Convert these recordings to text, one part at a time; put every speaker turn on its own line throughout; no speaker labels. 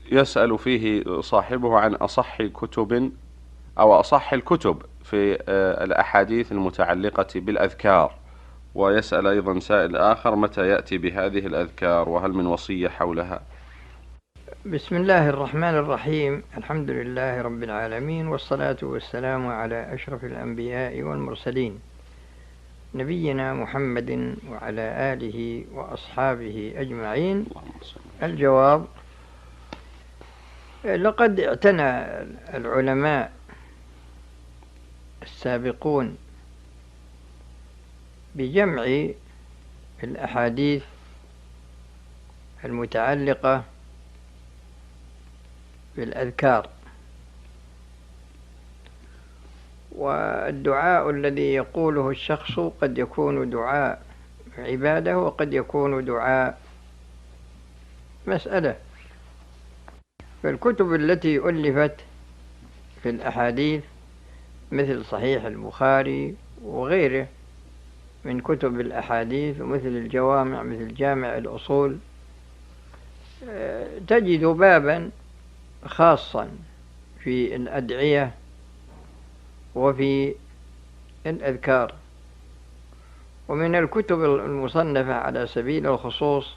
يسأل فيه صاحبه عن أصح كتب أو أصح الكتب في الأحاديث المتعلقة بالأذكار، ويسأل أيضا سائل آخر متى يأتي بهذه الأذكار وهل من وصية حولها؟
بسم الله الرحمن الرحيم. الحمد لله رب العالمين، والصلاة والسلام على أشرف الأنبياء والمرسلين، نبينا محمد وعلى آله وأصحابه أجمعين. الجواب: لقد اعتنى العلماء السابقون بجمع الأحاديث المتعلقة بالأذكار، والدعاء الذي يقوله الشخص قد يكون دعاء عبادة وقد يكون دعاء مسألة. فالكتب التي ألفت في الأحاديث مثل صحيح البخاري وغيره من كتب الأحاديث، ومثل الجوامع مثل جامع الأصول، تجد بابا خاصا في الأدعية وفي الأذكار. ومن الكتب المصنفة على سبيل الخصوص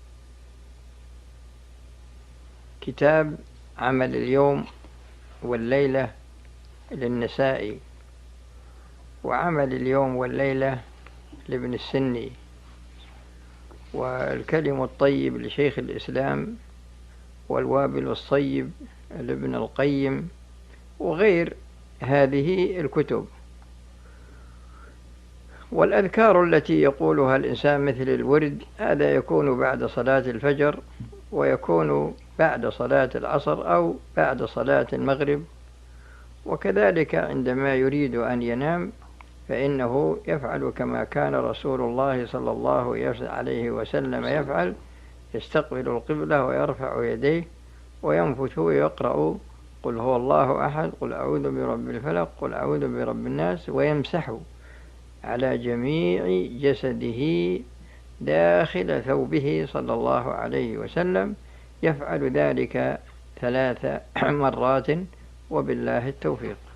كتاب عمل اليوم والليلة للنسائي، وعمل اليوم والليلة لابن السني، والكلم الطيب لشيخ الإسلام، والوابل الصيب لابن القيم، وغير هذه الكتب. والأذكار التي يقولها الإنسان مثل الورد، هذا يكون بعد صلاة الفجر، ويكون بعد صلاة العصر أو بعد صلاة المغرب، وكذلك عندما يريد أن ينام فإنه يفعل كما كان رسول الله صلى الله عليه وسلم يفعل: يستقبل القبلة ويرفع يديه وينفث ويقرأ قل هو الله أحد، قل أعوذ برب الفلق، قل أعوذ برب الناس، ويمسح على جميع جسده داخل ثوبه صلى الله عليه وسلم. يفعل ذلك 3 مرات، وبالله التوفيق.